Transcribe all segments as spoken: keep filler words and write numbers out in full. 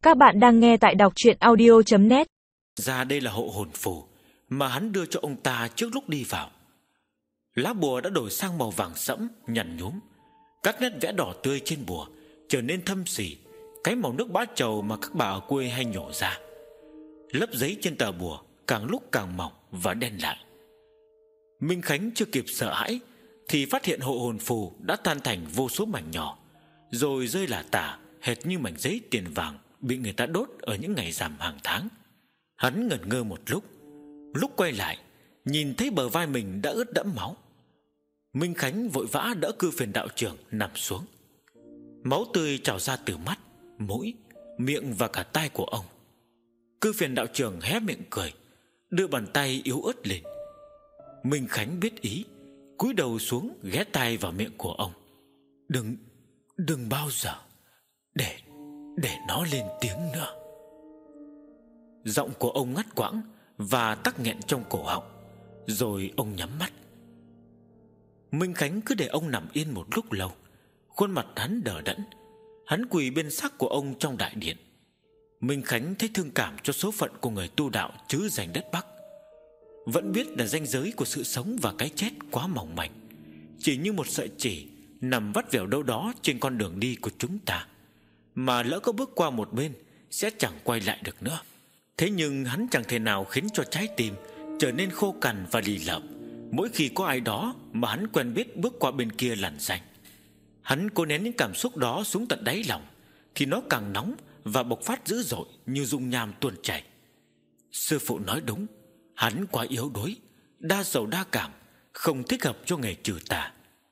Các bạn đang nghe tại đọc truyện audio chấm net. Ra đây là hộ hồn phù mà hắn đưa cho ông ta trước lúc đi vào. Lá bùa đã đổi sang màu vàng sẫm nhẵn nhúm, các nét vẽ đỏ tươi trên bùa trở nên thâm sỉ, cái màu nước bá trầu mà các bà ở quê hay nhổ ra. Lớp giấy trên tờ bùa càng lúc càng mỏng và đen lại. Minh Khánh chưa kịp sợ hãi thì phát hiện hộ hồn phù đã tan thành vô số mảnh nhỏ, rồi rơi lả tả hệt như mảnh giấy tiền vàng bị người ta đốt ở những ngày rằm hàng tháng. Hắn ngẩn ngơ một lúc, lúc quay lại nhìn thấy bờ vai mình đã ướt đẫm máu. Minh Khánh vội vã đỡ Cư Phiền đạo trưởng nằm xuống. Máu tươi trào ra từ mắt, mũi, miệng và cả tai của ông. Cư Phiền đạo trưởng hé miệng cười, đưa bàn tay yếu ớt lên. Minh Khánh biết ý, cúi đầu xuống ghé tai vào miệng của ông. Đừng, đừng bao giờ Để, để nó lên tiếng nữa. Giọng của ông ngắt quãng và tắc nghẹn trong cổ họng. Rồi ông nhắm mắt. Minh Khánh cứ để ông nằm yên một lúc lâu. Khuôn mặt hắn đờ đẫn. Hắn quỳ bên xác của ông trong đại điện. Minh Khánh thấy thương cảm cho số phận của người tu đạo chứ giành đất Bắc. Vẫn biết là ranh giới của sự sống và cái chết quá mỏng manh, chỉ như một sợi chỉ nằm vắt vẻo đâu đó trên con đường đi của chúng ta, mà lỡ có bước qua một bên sẽ chẳng quay lại được nữa. Thế nhưng hắn chẳng thể nào khiến cho trái tim trở nên khô cằn và lì lợm mỗi khi có ai đó mà hắn quen biết bước qua bên kia làn danh. Hắn cố nén những cảm xúc đó xuống tận đáy lòng thì nó càng nóng và bộc phát dữ dội như dung nham tuôn chảy. Sư phụ nói đúng, hắn quá yếu đuối, đa sầu đa cảm, không thích hợp cho nghề trừ tà.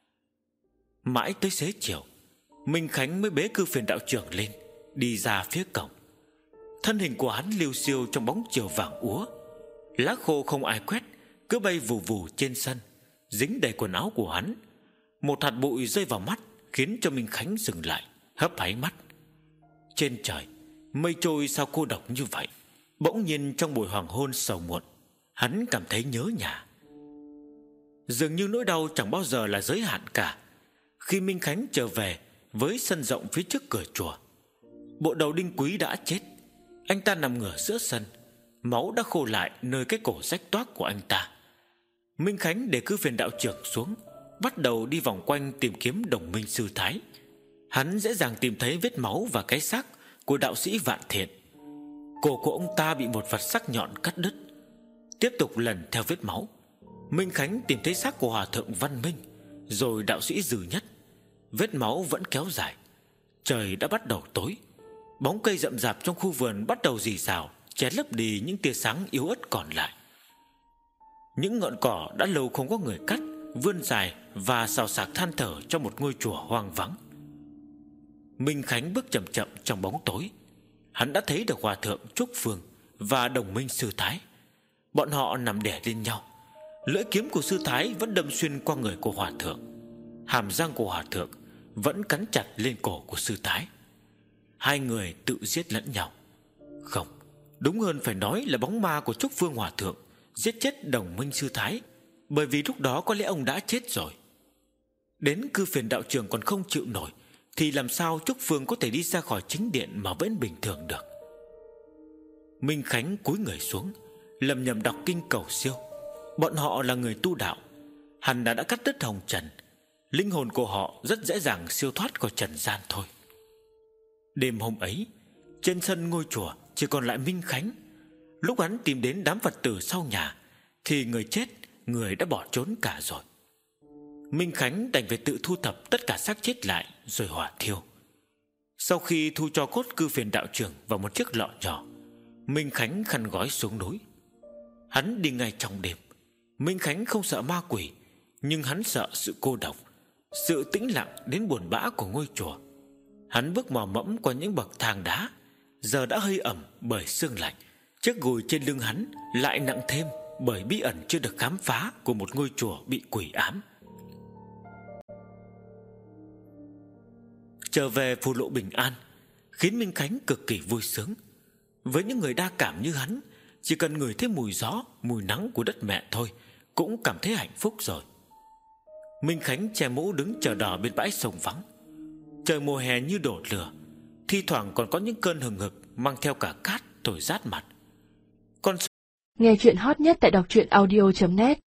Mãi tới xế chiều, Minh Khánh mới bế Cư Phiền đạo trưởng lên, đi ra phía cổng. Thân hình của hắn liêu xiêu trong bóng chiều vàng úa. Lá khô không ai quét cứ bay vù vù trên sân, dính đầy quần áo của hắn. Một hạt bụi rơi vào mắt khiến cho Minh Khánh dừng lại, hấp háy mắt. Trên trời mây trôi sao cô độc như vậy. Bỗng nhiên trong buổi hoàng hôn sầu muộn, hắn cảm thấy nhớ nhà. Dường như nỗi đau chẳng bao giờ là giới hạn cả. Khi Minh Khánh trở về với sân rộng phía trước cửa chùa, bộ đầu đinh quý đã chết. Anh ta nằm ngửa giữa sân, máu đã khô lại nơi cái cổ rách toác của anh ta. Minh Khánh để Cư Phiền đạo trưởng xuống, bắt đầu đi vòng quanh tìm kiếm đồng minh sư thái. Hắn dễ dàng tìm thấy vết máu và cái xác của đạo sĩ Vạn Thiện. Cổ của ông ta bị một vật sắc nhọn cắt đứt. Tiếp tục lần theo vết máu, Minh Khánh tìm thấy xác của hòa thượng Văn Minh, rồi đạo sĩ Dư Nhất. Vết máu vẫn kéo dài. Trời đã bắt đầu tối. Bóng cây rậm rạp trong khu vườn bắt đầu rì rào, che lấp đi những tia sáng yếu ớt còn lại. Những ngọn cỏ đã lâu không có người cắt vươn dài và xào xạc than thở trong một ngôi chùa hoang vắng. Minh Khánh bước chậm chậm trong bóng tối. Hắn đã thấy được hòa thượng Trúc Phương và đồng minh sư thái. Bọn họ nằm đè lên nhau. Lưỡi kiếm của sư thái vẫn đâm xuyên qua người của hòa thượng. Hàm răng của hòa thượng vẫn cắn chặt lên cổ của sư thái. Hai người tự giết lẫn nhau. Không, đúng hơn phải nói là bóng ma của Trúc Phương hòa thượng giết chết đồng minh sư thái, bởi vì lúc đó có lẽ ông đã chết rồi. Đến Cư Phiền đạo trưởng còn không chịu nổi thì làm sao Trúc Phương có thể đi ra khỏi chính điện mà vẫn bình thường được. Minh Khánh cúi người xuống, lầm nhầm đọc kinh cầu siêu. Bọn họ là người tu đạo, hẳn đã đã cắt đứt hồng trần. Linh hồn của họ rất dễ dàng siêu thoát khỏi trần gian thôi. Đêm hôm ấy, trên sân ngôi chùa chỉ còn lại Minh Khánh. Lúc hắn tìm đến đám Phật tử sau nhà thì người chết, người đã bỏ trốn cả rồi. Minh Khánh đành phải tự thu thập tất cả xác chết lại rồi hỏa thiêu. Sau khi thu cho cốt Cư Phiền đạo trưởng vào một chiếc lọ nhỏ, Minh Khánh khăn gói xuống núi. Hắn đi ngay trong đêm. Minh Khánh không sợ ma quỷ, nhưng hắn sợ sự cô độc, sự tĩnh lặng đến buồn bã của ngôi chùa. Hắn bước mò mẫm qua những bậc thang đá, giờ đã hơi ẩm bởi sương lạnh. Chiếc gùi trên lưng hắn lại nặng thêm bởi bí ẩn chưa được khám phá của một ngôi chùa bị quỷ ám. Trở về phù lộ bình an khiến Minh Khánh cực kỳ vui sướng. Với những người đa cảm như hắn, chỉ cần ngửi thấy mùi gió, mùi nắng của đất mẹ thôi cũng cảm thấy hạnh phúc rồi. Minh Khánh che mũ đứng chờ đò bên bãi sông vắng. Trời mùa hè như đổ lửa, thi thoảng còn có những cơn hừng hực mang theo cả cát thổi rát mặt. Con Nghe chuyện hot nhất tại đọc truyện audio chấm net.